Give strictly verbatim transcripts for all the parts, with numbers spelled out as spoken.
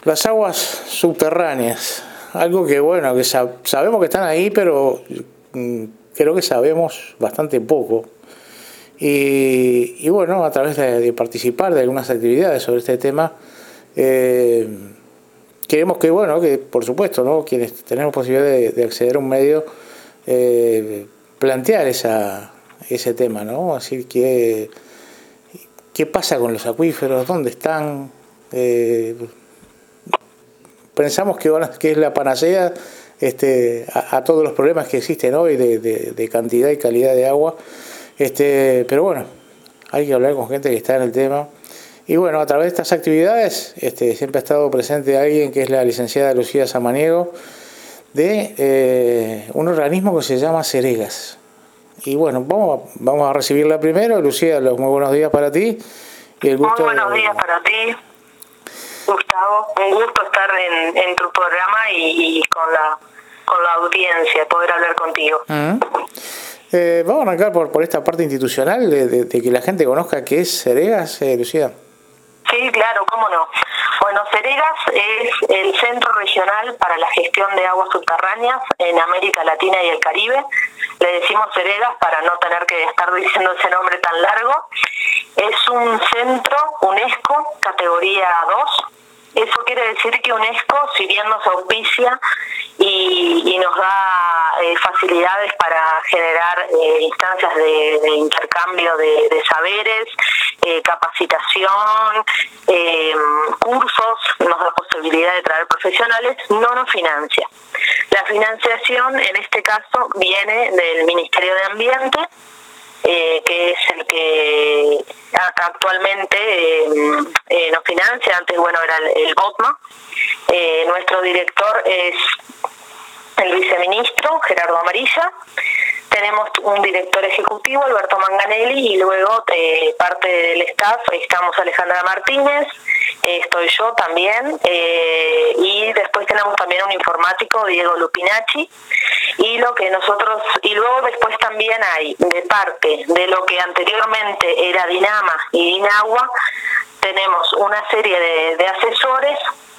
Las aguas subterráneas, algo que bueno, que sab- sabemos que están ahí, pero mm, creo que sabemos bastante poco. Y, y bueno, a través de, de participar de algunas actividades sobre este tema, eh, queremos que, bueno, que por supuesto, ¿no?, quienes tenemos posibilidad de, de acceder a un medio, eh, plantear esa, ese tema, ¿no? Así que, ¿qué pasa con los acuíferos? ¿Dónde están? Eh, pensamos que, van a, que es la panacea este, a, a todos los problemas que existen hoy de, de, de cantidad y calidad de agua, este, pero bueno, hay que hablar con gente que está en el tema. Y bueno, a través de estas actividades este, siempre ha estado presente alguien que es la licenciada Lucía Samaniego, de eh, un organismo que se llama Ceregas. Y bueno, vamos, vamos a recibirla primero. Lucía, los muy buenos días para ti. Y el gusto muy buenos de... días para ti, Gustavo. Un gusto estar en, en tu programa y, y con la con la audiencia, poder hablar contigo. Uh-huh. Eh, vamos a arrancar por, por esta parte institucional de, de, de que la gente conozca qué es Ceregas, eh, Lucía. Sí, claro, cómo no. Bueno, Ceregas es el Centro Regional para la Gestión de Aguas Subterráneas en América Latina y el Caribe. Le decimos Ceregas para no tener que estar diciendo ese nombre tan largo. Es un centro UNESCO categoría dos. Eso quiere decir que UNESCO, si bien nos auspicia y, y nos da eh, facilidades para generar eh, instancias de, de intercambio de, de saberes, eh, capacitación, eh, cursos, nos da posibilidad de traer profesionales, no nos financia. La financiación en este caso viene del Ministerio de Ambiente, Eh, que es el que actualmente eh, eh, nos financia. Antes, bueno, era el, el BOTMA. Eh, nuestro director es el viceministro Gerardo Amarilla. Tenemos un director ejecutivo, Alberto Manganelli, y luego eh, parte del staff estamos Alejandra Martínez, eh, estoy yo también, eh, y después tenemos también un informático, Diego Lupinacci, y lo que nosotros, y luego después también hay, de parte de lo que anteriormente era Dinama y Dinagua, tenemos una serie de, de asesores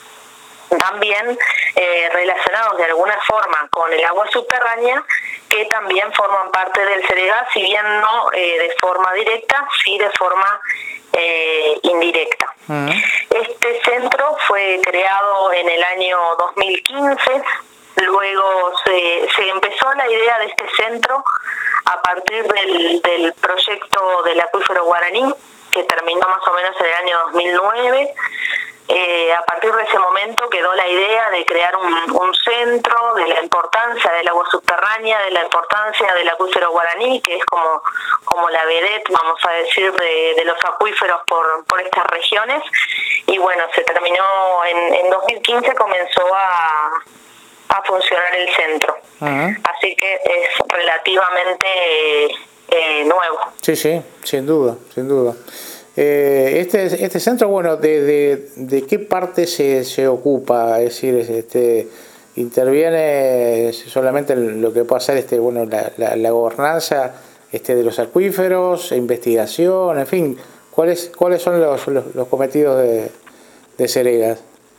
también eh, relacionados de alguna forma con el agua subterránea, que también forman parte del Ceregas, si bien no eh, de forma directa, sí de forma eh, indirecta. Uh-huh. Este centro fue creado en el año dos mil quince, luego se, se empezó la idea de este centro a partir del, del proyecto del acuífero Guaraní, que terminó más o menos en el año dos mil nueve. Eh, a partir de ese momento quedó la idea de crear un, un centro, de la importancia del agua subterránea, de la importancia del acuífero Guaraní, que es como, como la vedette, vamos a decir, de, de los acuíferos por, por estas regiones. Y bueno, se terminó en, en dos mil quince, comenzó a, a funcionar el centro. Uh-huh. Así que es relativamente eh, nuevo. Sí, sí, sin duda, sin duda. Eh, este este centro, bueno, de, de, de qué parte se, se ocupa, es decir, este interviene solamente en lo que puede ser este bueno la, la, la gobernanza este de los acuíferos, investigación, en fin, cuáles cuáles son los, los, los cometidos de, de Ceregas.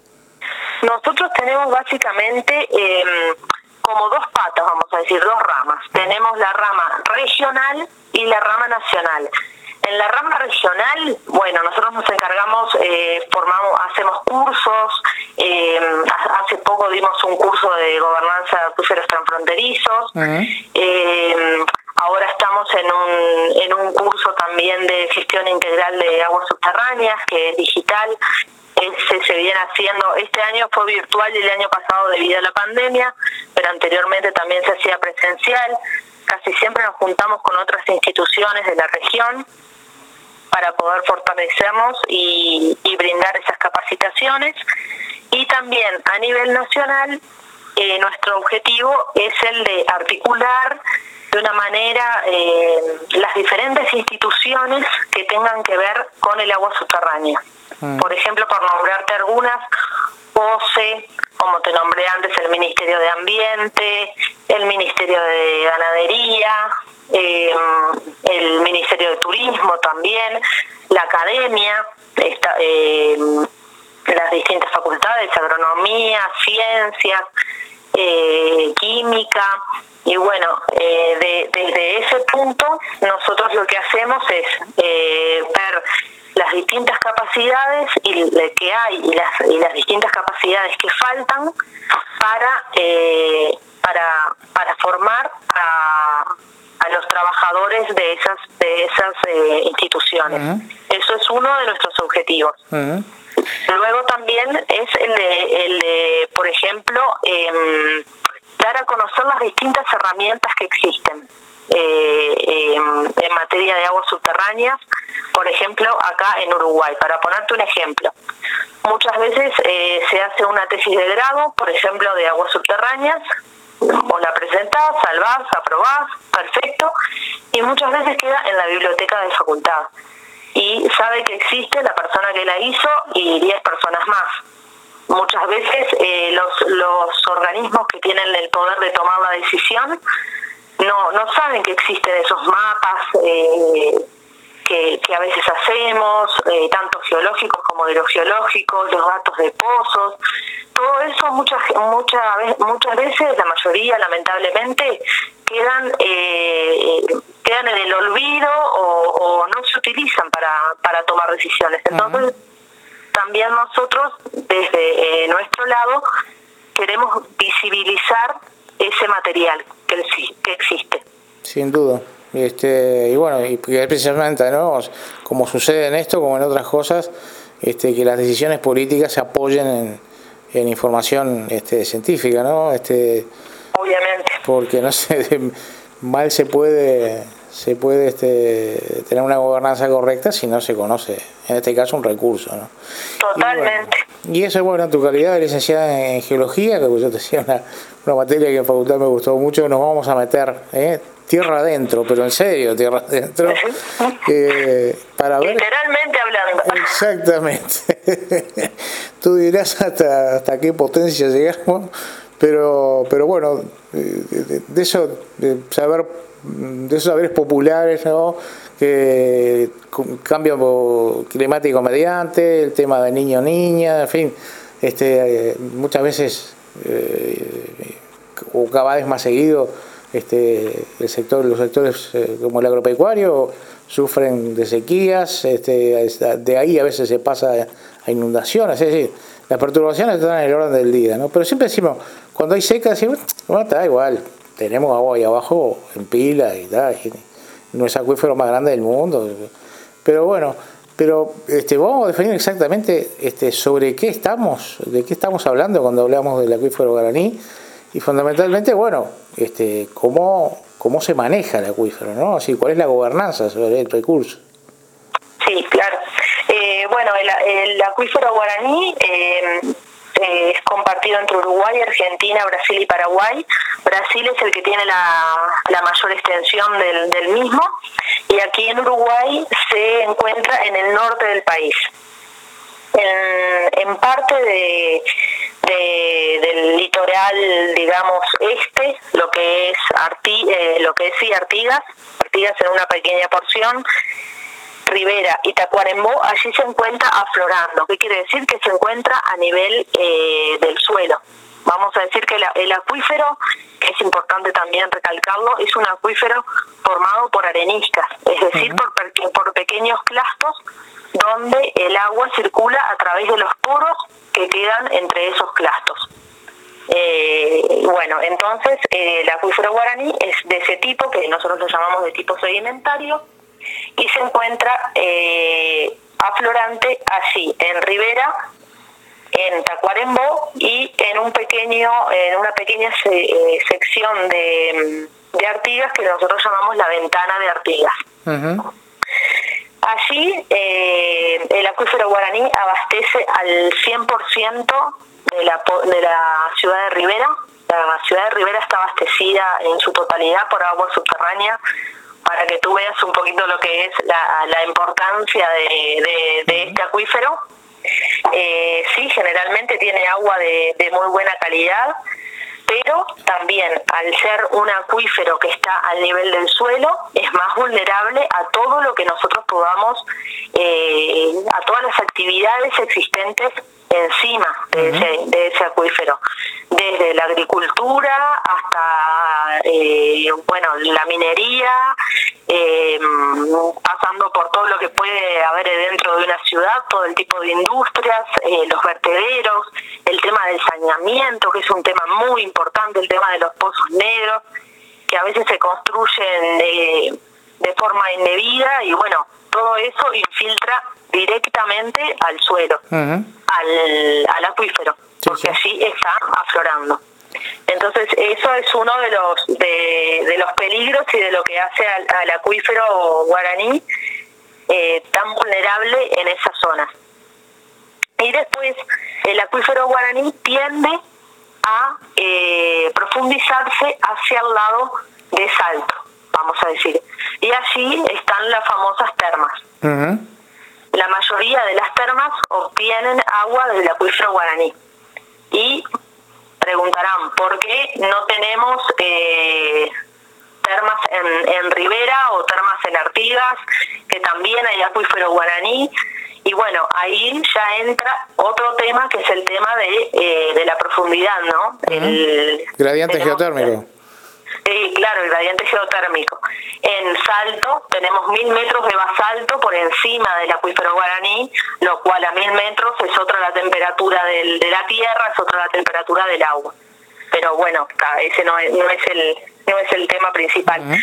Nosotros tenemos básicamente eh, como dos patas, vamos a decir, dos ramas. Tenemos la rama regional y la rama nacional. En la rama regional, bueno, nosotros nos encargamos, eh, formamos, hacemos cursos, eh, hace poco dimos un curso de gobernanza de acuíferos transfronterizos, uh-huh. eh, ahora estamos en un, en un curso también de gestión integral de aguas subterráneas, que es digital. Ese se viene haciendo, este año fue virtual y el año pasado debido a la pandemia, pero anteriormente también se hacía presencial. Casi siempre nos juntamos con otras instituciones de la región para poder fortalecernos y, y brindar esas capacitaciones. Y también a nivel nacional, eh, nuestro objetivo es el de articular de una manera eh, las diferentes instituciones que tengan que ver con el agua subterránea. Mm. Por ejemplo, por nombrarte algunas, O C E, como te nombré antes, el Ministerio de Ambiente, el Ministerio de Ganadería, eh, el Ministerio de Turismo también, la Academia, esta, eh, las distintas facultades facultades, agronomía, ciencias, eh, química, y bueno, eh, de, desde ese punto nosotros lo que hacemos es eh, ver las distintas capacidades y que hay y las, y las distintas capacidades que faltan para eh, para para formar a, a los trabajadores de esas de esas eh, instituciones. Uh-huh. Eso es uno de nuestros objetivos. Uh-huh. Luego también es el de, el de por ejemplo, eh, dar a conocer las distintas herramientas que existen eh, eh, en materia de aguas subterráneas, por ejemplo, acá en Uruguay. Para ponerte un ejemplo, muchas veces eh, se hace una tesis de grado, por ejemplo, de aguas subterráneas, vos la presentás, salvás, aprobás, perfecto, y muchas veces queda en la biblioteca de facultad. Y sabe que existe la persona que la hizo y diez personas más. Muchas veces eh, los, los organismos que tienen el poder de tomar la decisión no, no saben que existen esos mapas eh, que, que a veces hacemos, eh, tanto geológicos como hidrogeológicos, los datos de pozos. Todo eso muchas muchas muchas veces, la mayoría lamentablemente, quedan eh, quedan en el olvido o, o no se utilizan para, para tomar decisiones. Entonces, uh-huh. también nosotros, desde eh, nuestro lado, queremos visibilizar ese material que, que existe. Sin duda. Este, y bueno, y precisamente, ¿no?, como sucede en esto, como en otras cosas, este, que las decisiones políticas se apoyen en, en información este, científica, ¿no? Este, Obviamente. Porque, no sé, mal se puede... se puede este, tener una gobernanza correcta si no se conoce, en este caso, un recurso, ¿no? Totalmente. Y, bueno, y eso, bueno, en tu calidad de licenciada en geología, que yo te decía, una, una materia que en facultad me gustó mucho, nos vamos a meter ¿eh? tierra adentro, pero en serio, tierra adentro, eh, para ver... Literalmente hablando. Exactamente. Tú dirás hasta, hasta qué potencia llegamos, pero, pero bueno, de, de eso, de saber... de esos saberes populares, ¿no?, que cambio climático mediante, el tema de niño niña, en fin, este eh, muchas veces eh, o cada vez más seguido este el sector los sectores eh, como el agropecuario sufren de sequías, este de ahí a veces se pasa a inundaciones, es decir, las perturbaciones están en el orden del día, ¿no? Pero siempre decimos, cuando hay seca decimos, bueno, está igual, tenemos agua ahí abajo en pila y tal, y no es el acuífero más grande del mundo, pero bueno, pero este vamos a definir exactamente este sobre qué estamos, de qué estamos hablando cuando hablamos del acuífero Guaraní, y fundamentalmente, bueno, este cómo cómo se maneja el acuífero, ¿no? Así, cuál es la gobernanza sobre el recurso. Sí, claro. Eh, bueno, el, el acuífero Guaraní eh, Eh, es compartido entre Uruguay, Argentina, Brasil y Paraguay. Brasil es el que tiene la, la mayor extensión del, del mismo, y aquí en Uruguay se encuentra en el norte del país. En, en parte de, de, del litoral, digamos, este, lo que es Arti, eh, lo que es sí, Artigas, Artigas en una pequeña porción, Rivera y Tacuarembó, allí se encuentra aflorando. ¿Qué quiere decir? Que se encuentra a nivel eh, del suelo. Vamos a decir que la, el acuífero, que es importante también recalcarlo, es un acuífero formado por areniscas, es decir, uh-huh. por, por pequeños clastos donde el agua circula a través de los poros que quedan entre esos clastos. Eh, bueno, entonces eh, el acuífero Guaraní es de ese tipo, que nosotros lo llamamos de tipo sedimentario, y se encuentra eh, aflorante allí en Rivera, en Tacuarembó y en un pequeño, en una pequeña se, eh, sección de, de Artigas que nosotros llamamos la ventana de Artigas. Uh-huh. Allí eh, el acuífero Guaraní abastece al cien por ciento de la, de la ciudad de Rivera. La ciudad de Rivera está abastecida en su totalidad por agua subterránea, para que tú veas un poquito lo que es la, la importancia de, de, de este acuífero. Eh, sí, generalmente tiene agua de, de muy buena calidad, pero también al ser un acuífero que está al nivel del suelo, es más vulnerable a todo lo que nosotros podamos, eh, a todas las actividades existentes en encima de, uh-huh. ese, de ese acuífero, desde la agricultura hasta eh, bueno la minería, eh, pasando por todo lo que puede haber dentro de una ciudad, todo el tipo de industrias, eh, los vertederos, el tema del saneamiento, que es un tema muy importante, el tema de los pozos negros, que a veces se construyen de, de forma indebida, y bueno, todo eso infiltra directamente al suelo, uh-huh. al, al acuífero, sí, porque sí. allí está aflorando. Entonces eso es uno de los de, de los peligros y de lo que hace al, al acuífero guaraní eh, tan vulnerable en esa zona. Y después el acuífero guaraní tiende a eh, profundizarse hacia el lado de Salto, vamos a decir, y allí están las famosas termas. Uh-huh. La mayoría de las termas obtienen agua del acuífero guaraní. Y preguntarán, ¿por qué no tenemos eh, termas en, en Rivera o termas en Artigas, que también hay acuífero guaraní? Y bueno, ahí ya entra otro tema, que es el tema de, eh, de la profundidad, ¿no? Uh-huh. El gradiente geotérmico. Sí, claro, el gradiente geotérmico. En Salto tenemos mil metros de basalto por encima del acuífero guaraní, lo cual a mil metros es otra la temperatura del, de la tierra, es otra la temperatura del agua. Pero bueno, ese no es, no es el no es el tema principal. Uh-huh.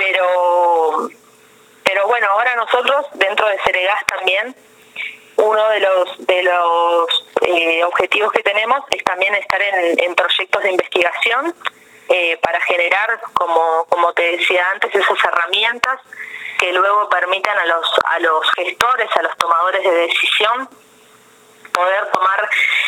Pero pero bueno, ahora nosotros dentro de Ceregas también, uno de los de los eh, objetivos que tenemos es también estar en, en proyectos de investigación, Eh, para generar, como como te decía antes, esas herramientas que luego permitan a los a los gestores, a los tomadores de decisión, poder tomar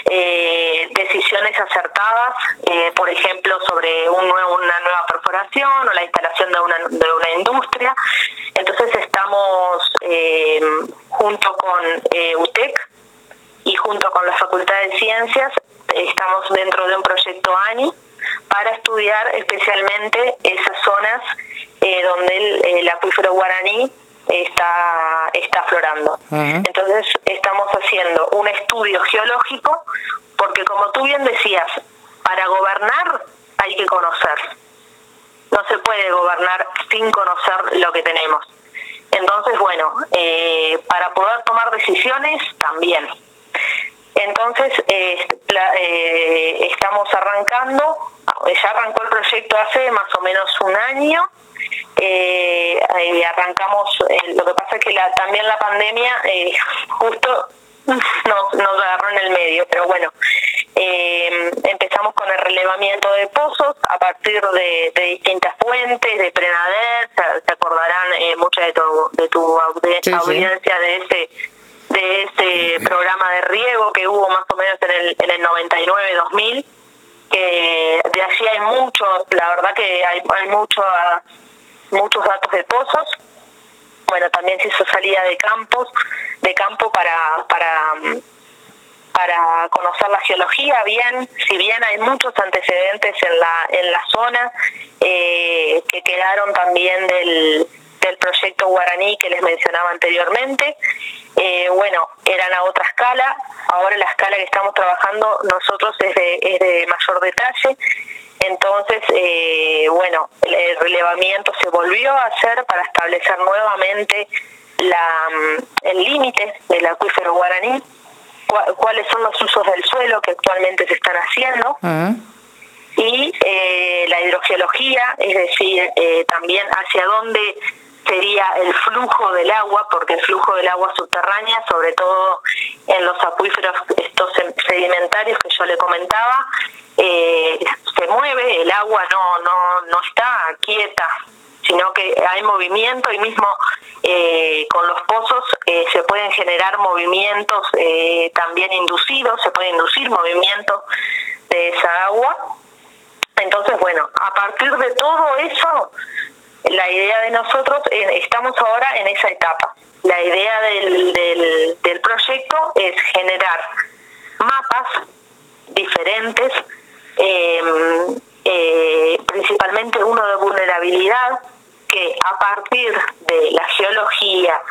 eh, decisiones acertadas, eh, por ejemplo, sobre un nuevo, una nueva perforación o la instalación de una de una industria. Entonces estamos eh, junto con eh, U T E C y junto con la Facultad de Ciencias, estamos dentro de un proyecto A N I para estudiar especialmente esas zonas eh, donde el, el acuífero guaraní está está aflorando. Uh-huh. Entonces estamos haciendo un estudio geológico, porque como tú bien decías, para gobernar hay que conocer. No se puede gobernar sin conocer lo que tenemos. Entonces, bueno, eh, para poder tomar decisiones también. Entonces, eh, eh, estamos arrancando, ya arrancó el proyecto hace más o menos un año, eh, eh, arrancamos, eh, lo que pasa es que la, también la pandemia eh, justo nos, nos agarró en el medio, pero bueno, eh, empezamos con el relevamiento de pozos a partir de, de distintas fuentes, de Prenader, se, se acordarán eh, mucha de tu, de tu audiencia, sí, audiencia sí. de ese... de ese programa de riego que hubo más o menos en el en el noventa y nueve dos mil, que de allí hay muchos, la verdad que hay hay mucho, muchos datos de pozos. Bueno, también se hizo salida de campos, de campo para para para conocer la geología bien, si bien hay muchos antecedentes en la en la zona eh, que quedaron también del del proyecto guaraní que les mencionaba anteriormente. Eh, bueno, eran a otra escala, ahora la escala que estamos trabajando nosotros es de, es de mayor detalle, entonces, eh, bueno, el, el relevamiento se volvió a hacer para establecer nuevamente la, el límite del acuífero guaraní, cu- cuáles son los usos del suelo que actualmente se están haciendo, uh-huh. y eh, la hidrogeología, es decir, eh, también hacia dónde sería el flujo del agua, porque el flujo del agua subterránea, sobre todo en los acuíferos estos sedimentarios que yo le comentaba, eh, se mueve, el agua no no no está quieta, sino que hay movimiento, y mismo eh, con los pozos eh, se pueden generar movimientos eh, también inducidos, se puede inducir movimiento de esa agua. Entonces, bueno, a partir de todo eso, la idea de nosotros, eh, estamos ahora en esa etapa. La idea del, del, del proyecto es generar mapas diferentes, eh, eh, principalmente uno de vulnerabilidad, que a partir de la geología,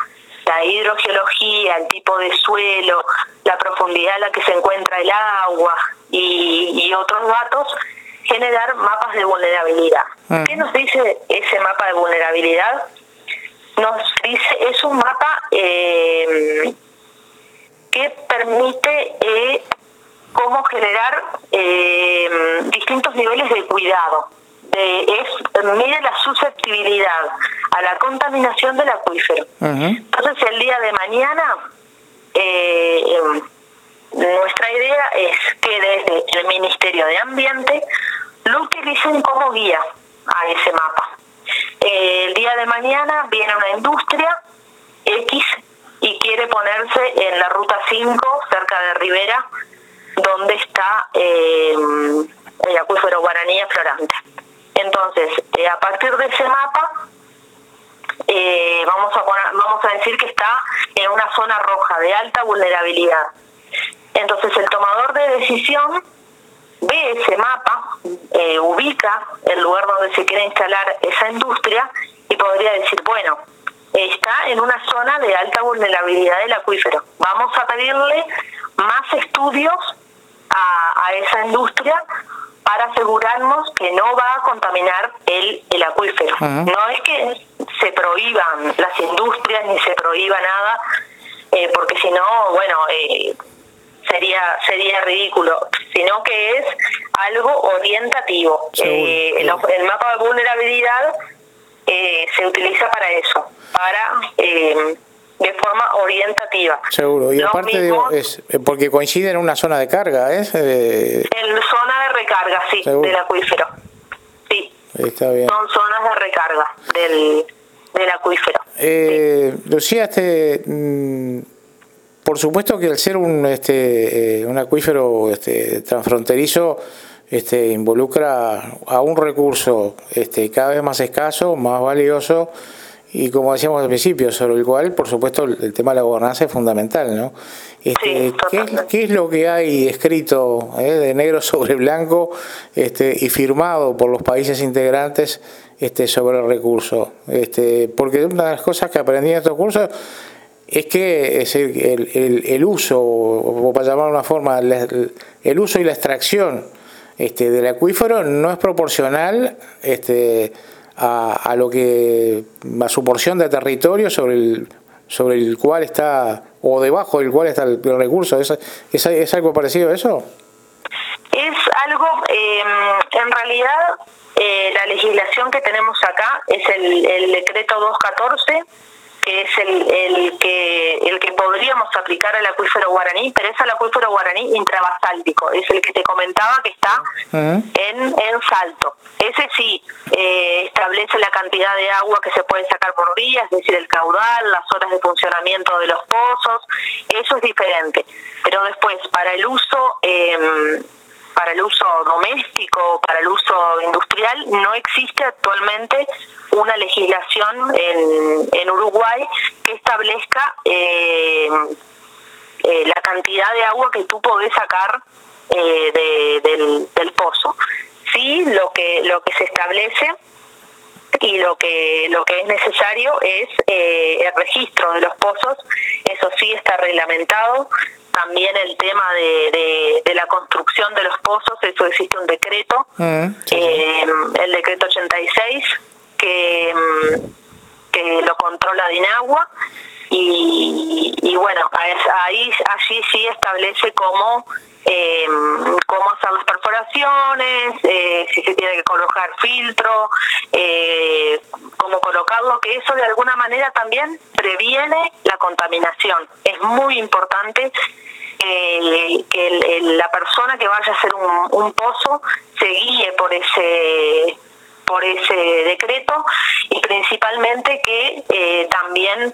la hidrogeología, el tipo de suelo, la profundidad a la que se encuentra el agua y, y otros datos, generar mapas de vulnerabilidad. Uh-huh. ¿Qué nos dice ese mapa de vulnerabilidad? Nos dice, es un mapa eh, que permite eh, cómo generar eh, distintos niveles de cuidado. De, es mide la susceptibilidad a la contaminación del acuífero. Uh-huh. Entonces, el día de mañana, eh, eh, nuestra idea es que desde el Ministerio de Ambiente lo utilicen como guía a ese mapa. Eh, el día de mañana viene una industria X y quiere ponerse en la ruta cinco, cerca de Rivera, donde está eh, el acuífero Guaraní Aflorante. Entonces, eh, a partir de ese mapa, eh, vamos a poner, vamos a decir que está en una zona roja de alta vulnerabilidad. Entonces, el tomador de decisión ve ese mapa, eh, ubica el lugar donde se quiere instalar esa industria y podría decir, bueno, está en una zona de alta vulnerabilidad del acuífero. Vamos a pedirle más estudios a, a esa industria para asegurarnos que no va a contaminar el, el acuífero. Uh-huh. No es que se prohíban las industrias ni se prohíba nada, eh, porque si no, bueno, eh, sería sería ridículo, sino que es algo orientativo. Eh, el, el mapa de vulnerabilidad eh, se utiliza para eso, para eh, de forma orientativa. Seguro, y Los aparte mismos, digo, es porque coincide en una zona de carga, ¿es? Eh... En zona de recarga, sí, Seguro. Del acuífero. Sí. Está bien. Son zonas de recarga del, del acuífero. Eh, sí. Lucía, este... Mmm, por supuesto que al ser un este eh, un acuífero este transfronterizo este involucra a un recurso este cada vez más escaso, más valioso y, como decíamos al principio, sobre el cual por supuesto el, el tema de la gobernanza es fundamental, ¿no? Este, sí, ¿qué, ¿Qué es lo que hay escrito eh, de negro sobre blanco este y firmado por los países integrantes este sobre el recurso? Este porque una de las cosas que aprendí en estos cursos es que es el, el, el, el uso, o para llamar de una forma, el, el uso y la extracción este, del acuífero no es proporcional este, a, a lo que a su porción de territorio sobre el sobre el cual está, o debajo del cual está el, el recurso. ¿Es, es, ¿Es algo parecido a eso? Es algo, eh, en realidad, eh, la legislación que tenemos acá es el, el decreto doscientos catorce, que es el, el que el que podríamos aplicar al acuífero Guaraní, pero es al acuífero Guaraní intrabasáltico, es el que te comentaba que está uh-huh. en, en Salto. Ese sí eh, establece la cantidad de agua que se puede sacar por día, es decir, el caudal, las horas de funcionamiento de los pozos, eso es diferente. Pero después, para el uso... Eh, para el uso doméstico, para el uso industrial, no existe actualmente una legislación en, en Uruguay que establezca eh, eh, la cantidad de agua que tú podés sacar eh, de, del, del pozo. Sí, lo que lo que se establece y lo que lo que es necesario es eh, el registro de los pozos, eso sí está reglamentado. También el tema de, de, de la construcción de los pozos, eso existe un decreto, uh-huh. eh, el decreto ochenta y seis, que, que lo controla DINAGUA, y, y bueno, ahí allí sí establece cómo, eh, cómo hacer las perforaciones, eh, si se tiene que colocar filtro, eh, cómo colocarlo, que eso de alguna manera también previene la contaminación. Es muy importante Eh, que el, el, la persona que vaya a hacer un, un pozo se guíe por ese por ese decreto, y principalmente que eh, también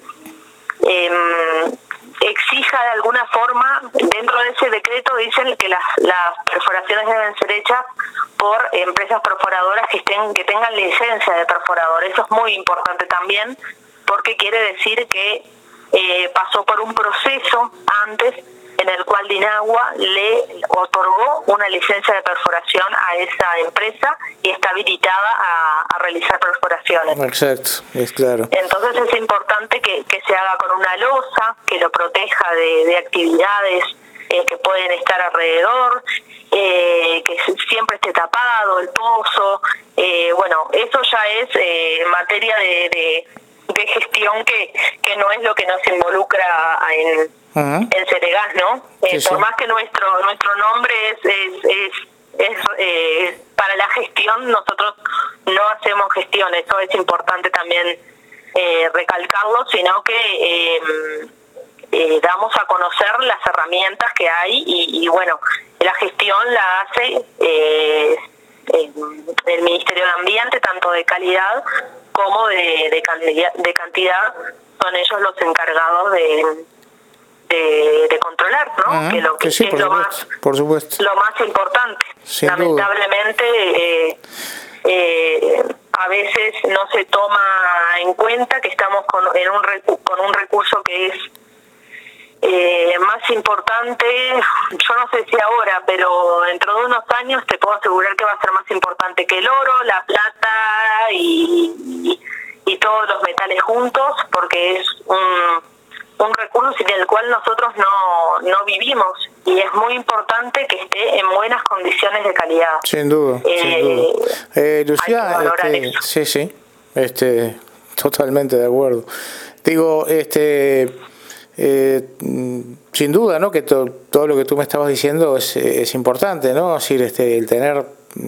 eh, exija de alguna forma, dentro de ese decreto dicen que las, las perforaciones deben ser hechas por empresas perforadoras que estén que tengan licencia de perforador. Eso es muy importante también, porque quiere decir que eh, pasó por un proceso antes en el cual Dinagua le otorgó una licencia de perforación a esa empresa y está habilitada a, a realizar perforaciones. Exacto, es claro. Entonces es importante que, que se haga con una losa que lo proteja de, de actividades eh, que pueden estar alrededor, eh, que siempre esté tapado el pozo. Eh, bueno, eso ya es eh, materia de, de, de gestión que, que no es lo que nos involucra en, uh-huh. en Ceregás, ¿no? Eh, sí, por sí. más que nuestro nuestro nombre es, es, es, es eh, para la gestión, nosotros no hacemos gestión, eso es importante también eh, recalcarlo, sino que eh, eh, damos a conocer las herramientas que hay y, y bueno, la gestión la hace eh, el Ministerio de Ambiente, tanto de calidad como de, de, cantidad, de cantidad, son ellos los encargados de, de, de controlar, ¿no? Uh-huh. Que lo que sí, sí, es por lo supuesto, más por supuesto. lo más importante. Sin Lamentablemente eh, eh, a veces no se toma en cuenta que estamos con en un recu- con un recurso que es Eh, más importante, yo no sé si ahora, pero dentro de unos años te puedo asegurar que va a ser más importante que el oro, la plata y, y, y todos los metales juntos, porque es un, un recurso sin el cual nosotros no, no vivimos y es muy importante que esté en buenas condiciones de calidad. Sin duda, eh, sin duda. Eh, Lucía, este, sí, sí, este, totalmente de acuerdo. Digo, este... Eh, sin duda, ¿no? Que to, todo lo que tú me estabas diciendo es, es importante, ¿no? Es decir, este, el tener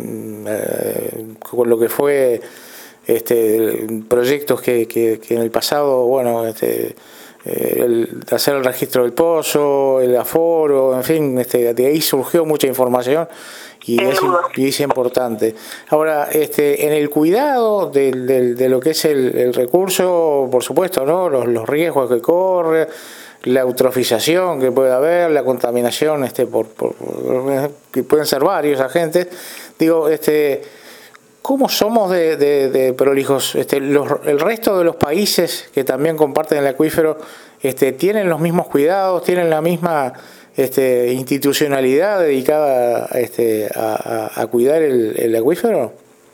eh, con lo que fue este, proyectos que, que, que en el pasado, bueno, este, eh, el, hacer el registro del pozo, el aforo, en fin, este, de ahí surgió mucha información y es, y es importante. Ahora, este, en el cuidado de, de, de lo que es el, el recurso, por supuesto, ¿no? Los, los riesgos que corre, la eutrofización que puede haber, la contaminación, este, por, por, por que pueden ser varios agentes. Digo, este, ¿cómo somos de, de, de prolijos? Este, los, el resto de los países que también comparten el acuífero, este, tienen los mismos cuidados, tienen la misma Este, institucionalidad dedicada este, a, a, a cuidar el, el acuífero?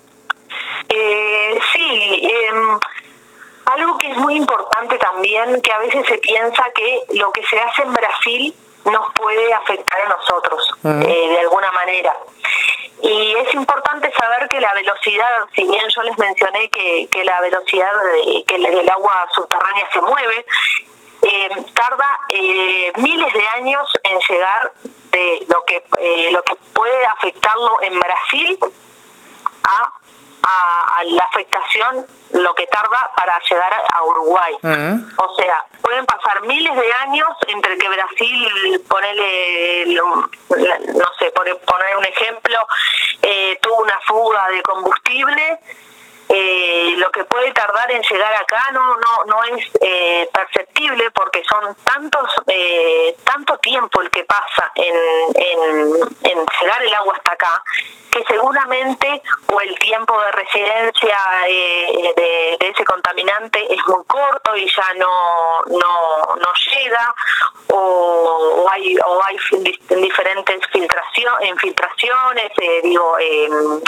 Eh, sí, eh, algo que es muy importante también, que a veces se piensa que lo que se hace en Brasil nos puede afectar a nosotros, uh-huh. eh, de alguna manera. Y es importante saber que la velocidad, si bien yo les mencioné que, que la velocidad de, que el agua subterránea se mueve, Eh, tarda eh, miles de años en llegar de lo que eh, lo que puede afectarlo en Brasil a, a, a la afectación, lo que tarda para llegar a Uruguay. Uh-huh. O sea, pueden pasar miles de años entre que Brasil, ponele, no sé, por poner un ejemplo, eh, tuvo una fuga de combustible. Eh, lo que puede tardar en llegar acá no no no es eh, perceptible porque son tantos eh, tanto tiempo el que pasa en, en en llegar el agua hasta acá, que seguramente o el tiempo de residencia eh, de, de ese contaminante es muy corto y ya no no no llega, o, o hay o hay diferentes filtración, infiltraciones, eh, digo eh,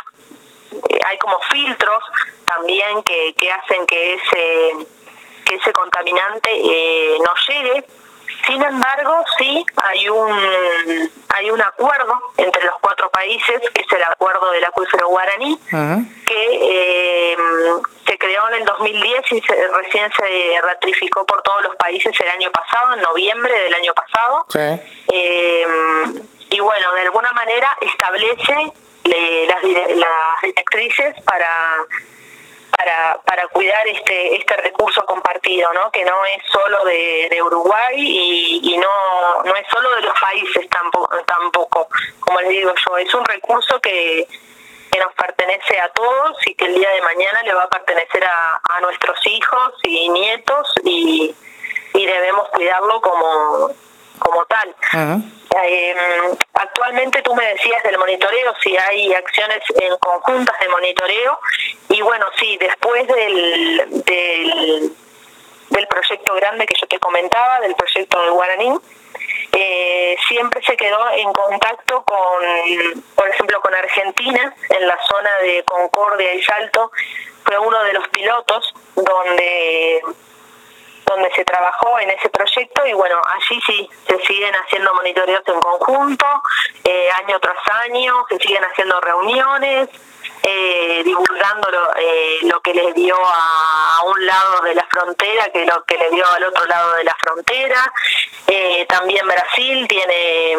hay como filtros también que, que hacen que ese que ese contaminante eh, no llegue. Sin embargo, sí hay un hay un acuerdo entre los cuatro países, que es el acuerdo del acuífero Guaraní, uh-huh. que eh, se creó en el dos mil diez y se, recién se ratificó por todos los países el año pasado, en noviembre del año pasado. Sí. Eh, y bueno, de alguna manera establece Le, las, las directrices para para para cuidar este este recurso compartido, ¿no? Que no es solo de, de Uruguay y, y no no es solo de los países tampoco, tampoco como les digo yo, es un recurso que, que nos pertenece a todos y que el día de mañana le va a pertenecer a, a nuestros hijos y nietos y, y debemos cuidarlo como como tal. Uh-huh. Eh, actualmente tú me decías del monitoreo, si hay acciones en conjuntas de monitoreo, y bueno, sí, después del, del del proyecto grande que yo te comentaba, del proyecto del Guaraní, eh, siempre se quedó en contacto con, por ejemplo, con Argentina, en la zona de Concordia y Salto. Fue uno de los pilotos donde donde se trabajó en ese proyecto, y bueno, allí sí se siguen haciendo monitoreos en conjunto, eh, año tras año, se siguen haciendo reuniones, eh, divulgando lo, eh, lo que le dio a, a un lado de la frontera, que lo que le dio al otro lado de la frontera. Eh, también Brasil tiene...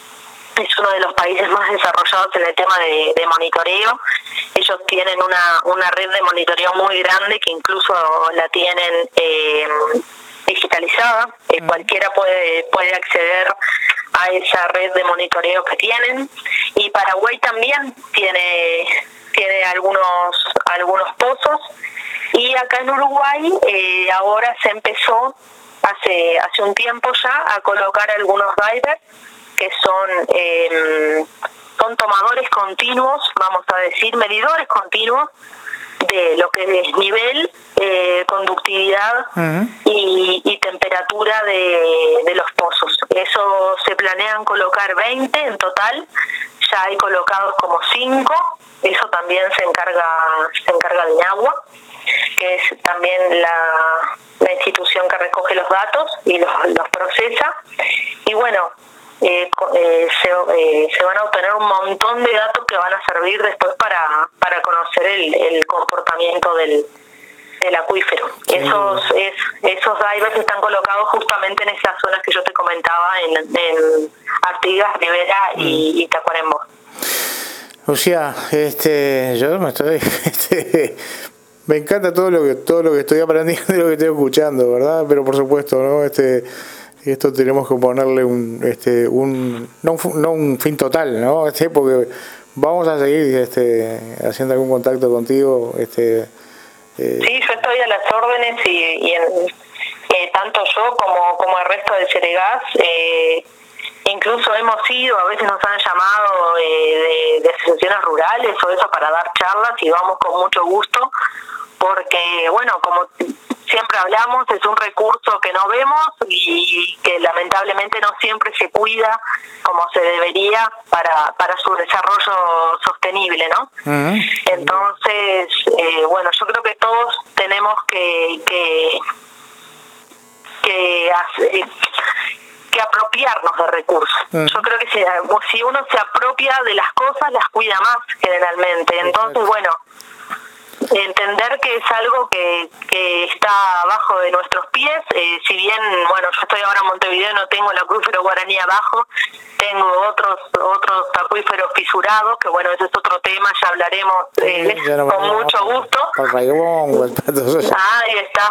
es uno de los países más desarrollados en el tema de, de monitoreo. Ellos tienen una, una red de monitoreo muy grande que incluso la tienen eh, digitalizada. Eh, cualquiera puede, puede acceder a esa red de monitoreo que tienen. Y Paraguay también tiene, tiene algunos, algunos pozos. Y acá en Uruguay eh, ahora se empezó hace, hace un tiempo ya a colocar algunos divers que son eh, son tomadores continuos, vamos a decir, medidores continuos de lo que es nivel, eh, conductividad uh-huh. y, y temperatura de, de los pozos. Eso se planean colocar veinte en total, ya hay colocados como cinco, eso también se encarga se encarga de Agua, que es también la, la institución que recoge los datos y los, los procesa. Y bueno, Eh, eh, se, eh, se van a obtener un montón de datos que van a servir después para, para conocer el, el comportamiento del, del acuífero. Sí. Esos es, esos divers están colocados justamente en esas zonas que yo te comentaba, en, en Artigas, Rivera y, y Tacuarembó. Lucía, este, yo me estoy... Este, me encanta todo lo que todo lo que estoy aprendiendo y lo que estoy escuchando, ¿verdad? Pero por supuesto, ¿no? Este... Esto tenemos que ponerle un, este, un, no un, no un fin total, ¿no? Este, porque vamos a seguir, este, haciendo algún contacto contigo, este. Eh. Sí, yo estoy a las órdenes y, y en, eh, tanto yo como como el resto del Ceregás, eh, incluso hemos ido, a veces nos han llamado eh, de, de asociaciones rurales o eso para dar charlas y vamos con mucho gusto, porque bueno, como siempre hablamos, es un recurso que no vemos y que lamentablemente no siempre se cuida como se debería para para su desarrollo sostenible, ¿no? Uh-huh. Entonces, eh, bueno, yo creo que todos tenemos que que que hacer, que apropiarnos de recursos. Uh-huh. Yo creo que si, si uno se apropia de las cosas, las cuida más generalmente. Entonces, bueno, entender que es algo que, que está abajo de nuestros pies, eh, si bien, bueno, yo estoy ahora en Montevideo, no tengo el acuífero Guaraní abajo, tengo otros otros acuíferos fisurados, que bueno, ese es otro tema, ya hablaremos eh, sí, ya no con mucho no, gusto. El rayón, el pato. Ah, ahí está.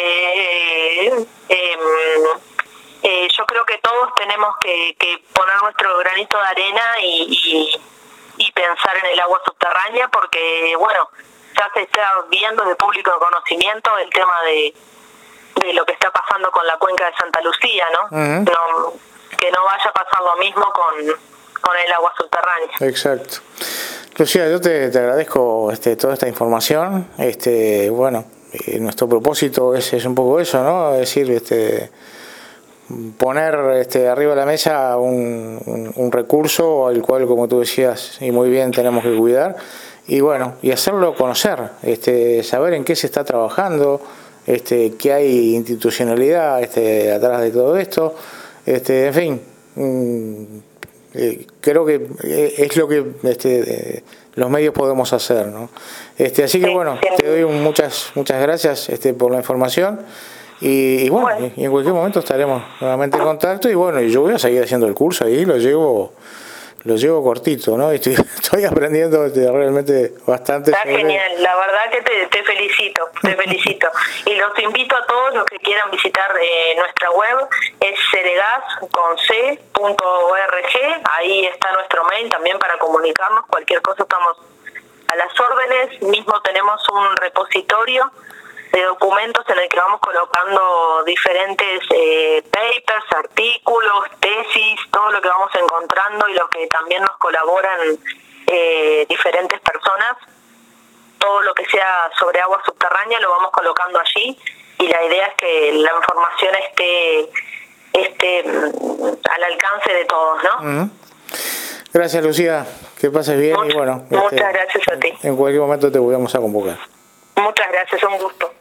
eh, eh, eh, eh, yo creo que todos tenemos que, que poner nuestro granito de arena y, y, y pensar en el agua subterránea, porque, bueno, ya se está viendo de público conocimiento el tema de, de lo que está pasando con la cuenca de Santa Lucía, ¿no? Uh-huh. No que no vaya a pasar lo mismo con, con el agua subterránea. Exacto. Lucía, yo te, te agradezco este, toda esta información. Este, bueno, eh, nuestro propósito es, es un poco eso, ¿no? Es decir, este, poner este, arriba de la mesa un, un, un recurso al cual, como tú decías, y muy bien, tenemos que cuidar. Y bueno, y hacerlo conocer, este, saber en qué se está trabajando, este, qué hay institucionalidad este, atrás de todo esto, este, en fin, mmm, eh, creo que es lo que este, eh, los medios podemos hacer, ¿no? Este, así que bueno, te doy un, muchas muchas gracias este, por la información y, y bueno, bueno. Y, y en cualquier momento estaremos nuevamente en contacto y bueno, y yo voy a seguir haciendo el curso ahí, lo llevo lo llevo cortito, ¿no? Estoy, estoy aprendiendo este, realmente bastante. Está genial, la verdad que te, te felicito, te felicito. Y los invito a todos los que quieran visitar eh, nuestra web, es ceregás con c punto org, ahí está nuestro mail también para comunicarnos, cualquier cosa estamos a las órdenes, mismo tenemos un repositorio de documentos en el que vamos colocando diferentes eh, papers, artículos, tesis, todo lo que vamos encontrando y lo que también nos colaboran eh, diferentes personas. Todo lo que sea sobre agua subterránea lo vamos colocando allí y la idea es que la información esté este, al alcance de todos, ¿no? Uh-huh. Gracias, Lucía, que pases bien. Much, y bueno, muchas este, gracias a ti. En cualquier momento te volvemos a convocar. Muchas gracias, un gusto.